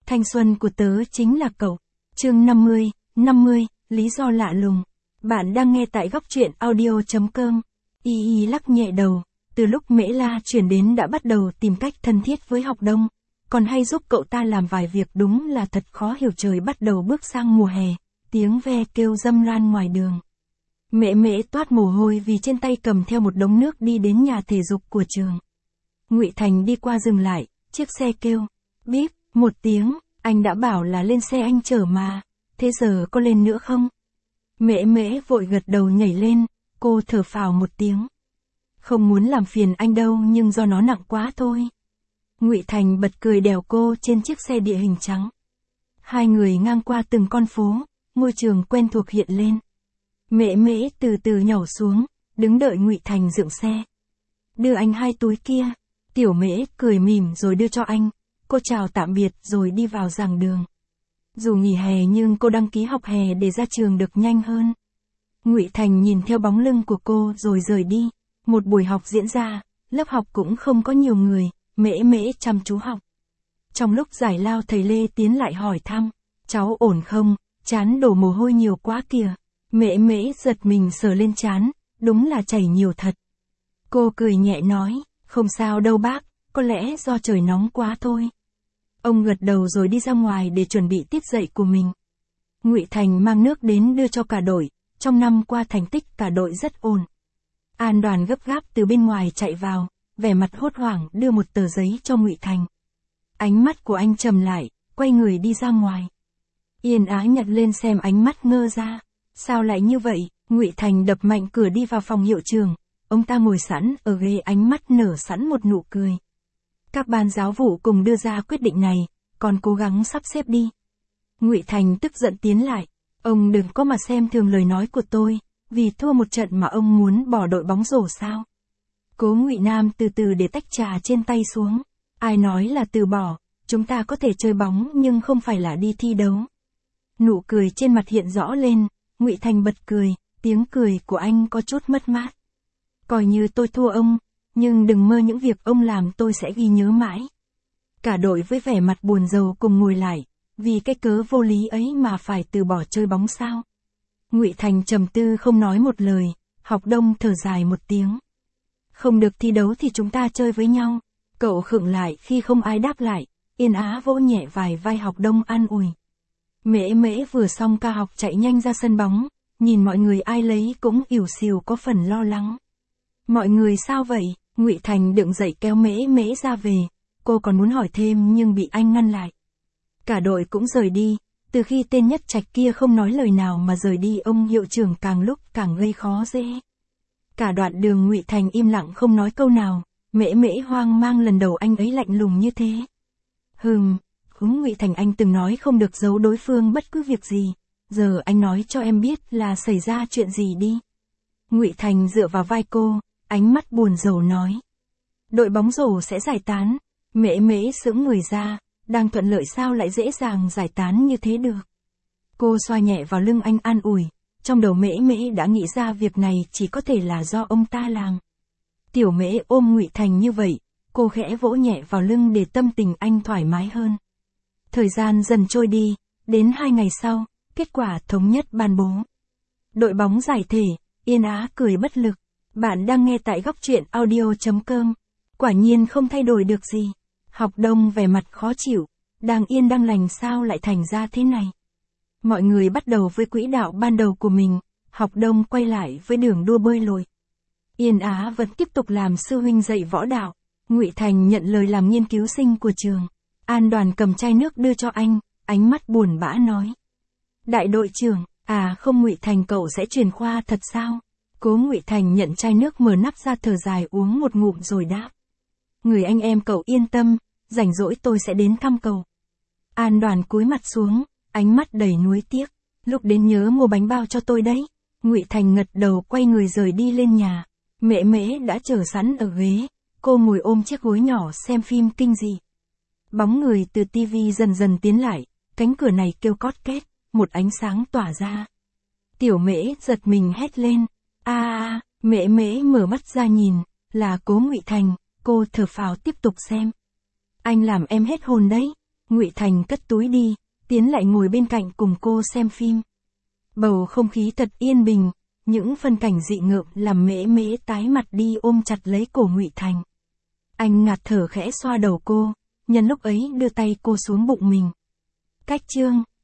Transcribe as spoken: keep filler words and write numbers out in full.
Thanh xuân của tớ chính là cậu. Chương năm mươi, năm mươi, lý do lạ lùng. Bạn đang nghe tại góc truyện audio chấm com. Y Y lắc nhẹ đầu, từ lúc Mễ La chuyển đến đã bắt đầu tìm cách thân thiết với Học Đông, còn hay giúp cậu ta làm vài việc đúng là thật khó hiểu. Trời bắt đầu bước sang mùa hè, tiếng ve kêu râm ran ngoài đường. Mễ Mễ toát mồ hôi vì trên tay cầm theo một đống nước đi đến nhà thể dục của trường. Ngụy Thành đi qua dừng lại, chiếc xe kêu, bíp, một tiếng, anh đã bảo là lên xe anh chở mà, thế giờ có lên nữa không? Mễ Mễ vội gật đầu nhảy lên, cô thở phào một tiếng. Không muốn làm phiền anh đâu nhưng do nó nặng quá thôi. Ngụy Thành bật cười đèo cô trên chiếc xe địa hình trắng. Hai người ngang qua từng con phố, ngôi trường quen thuộc hiện lên. Mễ Mễ từ từ nhảy xuống, đứng đợi Ngụy Thành dựng xe. Đưa anh hai túi kia. Tiểu Mễ cười mỉm rồi đưa cho anh. Cô chào tạm biệt rồi đi vào giảng đường. Dù nghỉ hè nhưng cô đăng ký học hè để ra trường được nhanh hơn. Ngụy Thành nhìn theo bóng lưng của cô rồi rời đi. Một buổi học diễn ra, lớp học cũng không có nhiều người, Mễ Mễ chăm chú học. Trong lúc giải lao thầy Lê tiến lại hỏi thăm, cháu ổn không, trán đổ mồ hôi nhiều quá kìa. Mễ Mễ giật mình sờ lên trán, đúng là chảy nhiều thật. Cô cười nhẹ nói, không sao đâu bác, có lẽ do trời nóng quá thôi. Ông gật đầu rồi đi ra ngoài để chuẩn bị tiết dạy của mình. Ngụy Thành mang nước đến đưa cho cả đội, trong năm qua thành tích cả đội rất ổn. An Đoàn gấp gáp từ bên ngoài chạy vào, vẻ mặt hốt hoảng đưa một tờ giấy cho Ngụy Thành. Ánh mắt của anh trầm lại, quay người đi ra ngoài. Yên Á nhặt lên xem ánh mắt ngơ ra. Sao lại như vậy? Ngụy Thành đập mạnh cửa đi vào phòng hiệu trưởng. Ông ta ngồi sẵn ở ghế, ánh mắt nở sẵn một nụ cười. Các ban giáo vụ cùng đưa ra quyết định này, còn cố gắng sắp xếp đi. Ngụy Thành tức giận tiến lại. Ông đừng có mà xem thường lời nói của tôi, vì thua một trận mà ông muốn bỏ đội bóng rổ sao? Cố Ngụy Nam từ từ để tách trà trên tay xuống. Ai nói là từ bỏ, chúng ta có thể chơi bóng nhưng không phải là đi thi đấu. Nụ cười trên mặt hiện rõ lên, Ngụy Thành bật cười, tiếng cười của anh có chút mất mát. Coi như tôi thua ông, nhưng đừng mơ những việc ông làm tôi sẽ ghi nhớ mãi. Cả đội với vẻ mặt buồn rầu cùng ngồi lại, vì cái cớ vô lý ấy mà phải từ bỏ chơi bóng sao? Ngụy Thành trầm tư không nói một lời, Học Đông thở dài một tiếng. Không được thi đấu thì chúng ta chơi với nhau. Cậu khựng lại khi không ai đáp lại, Yên Á vỗ nhẹ vài vai Học Đông an ủi. Mễ Mễ vừa xong ca học chạy nhanh ra sân bóng, nhìn mọi người ai lấy cũng ỉu xìu có phần lo lắng. Mọi người sao vậy? Ngụy Thành đựng dậy kéo Mễ Mễ ra về, cô còn muốn hỏi thêm nhưng bị anh ngăn lại. Cả đội cũng rời đi, từ khi tên Nhất Trạch kia không nói lời nào mà rời đi, ông hiệu trưởng càng lúc càng gây khó dễ. Cả đoạn đường Ngụy Thành im lặng không nói câu nào, Mễ Mễ hoang mang lần đầu anh ấy lạnh lùng như thế. Hừm, đúng Ngụy Thành, anh từng nói không được giấu đối phương bất cứ việc gì, giờ anh nói cho em biết là xảy ra chuyện gì đi. Ngụy Thành dựa vào vai cô, ánh mắt buồn rầu nói. Đội bóng rổ sẽ giải tán. Mễ Mễ sững người ra, đang thuận lợi sao lại dễ dàng giải tán như thế được. Cô xoa nhẹ vào lưng anh an ủi, trong đầu Mễ Mễ đã nghĩ ra việc này chỉ có thể là do ông ta làm. Tiểu Mễ ôm Ngụy Thành như vậy, cô khẽ vỗ nhẹ vào lưng để tâm tình anh thoải mái hơn. Thời gian dần trôi đi, đến hai ngày sau, kết quả thống nhất ban bố. Đội bóng giải thể, Yên Á cười bất lực. Bạn đang nghe tại góc truyện audio chấm com. Quả nhiên không thay đổi được gì. Học Đông vẻ mặt khó chịu, đang yên đang lành sao lại thành ra thế này. Mọi người bắt đầu với quỹ đạo ban đầu của mình, Học Đông quay lại với đường đua bơi lội. Yên Á vẫn tiếp tục làm sư huynh dạy võ đạo. Ngụy Thành nhận lời làm nghiên cứu sinh của trường. An Đoàn cầm chai nước đưa cho anh, ánh mắt buồn bã nói. Đại đội trưởng, à không Ngụy Thành cậu sẽ chuyển khoa thật sao? Cố Ngụy Thành nhận chai nước mở nắp ra thở dài uống một ngụm rồi đáp. Người anh em cậu yên tâm, rảnh rỗi tôi sẽ đến thăm cậu. An Đoàn cúi mặt xuống, ánh mắt đầy nuối tiếc. Lúc đến nhớ mua bánh bao cho tôi đấy. Ngụy Thành ngật đầu quay người rời đi lên nhà. Mễ Mễ đã chờ sẵn ở ghế, cô ngồi ôm chiếc gối nhỏ xem phim kinh dị. Bóng người từ tivi dần dần tiến lại, cánh cửa này kêu cót két, một ánh sáng tỏa ra. Tiểu Mễ giật mình hét lên. A a, Mễ Mễ mở mắt ra nhìn, là Cố Ngụy Thành, cô thở phào tiếp tục xem. Anh làm em hết hồn đấy. Ngụy Thành cất túi đi, tiến lại ngồi bên cạnh cùng cô xem phim. Bầu không khí thật yên bình, những phân cảnh dị ngợm làm Mễ Mễ tái mặt đi ôm chặt lấy cổ Ngụy Thành. Anh ngạt thở khẽ xoa đầu cô, nhân lúc ấy đưa tay cô xuống bụng mình. Cách chương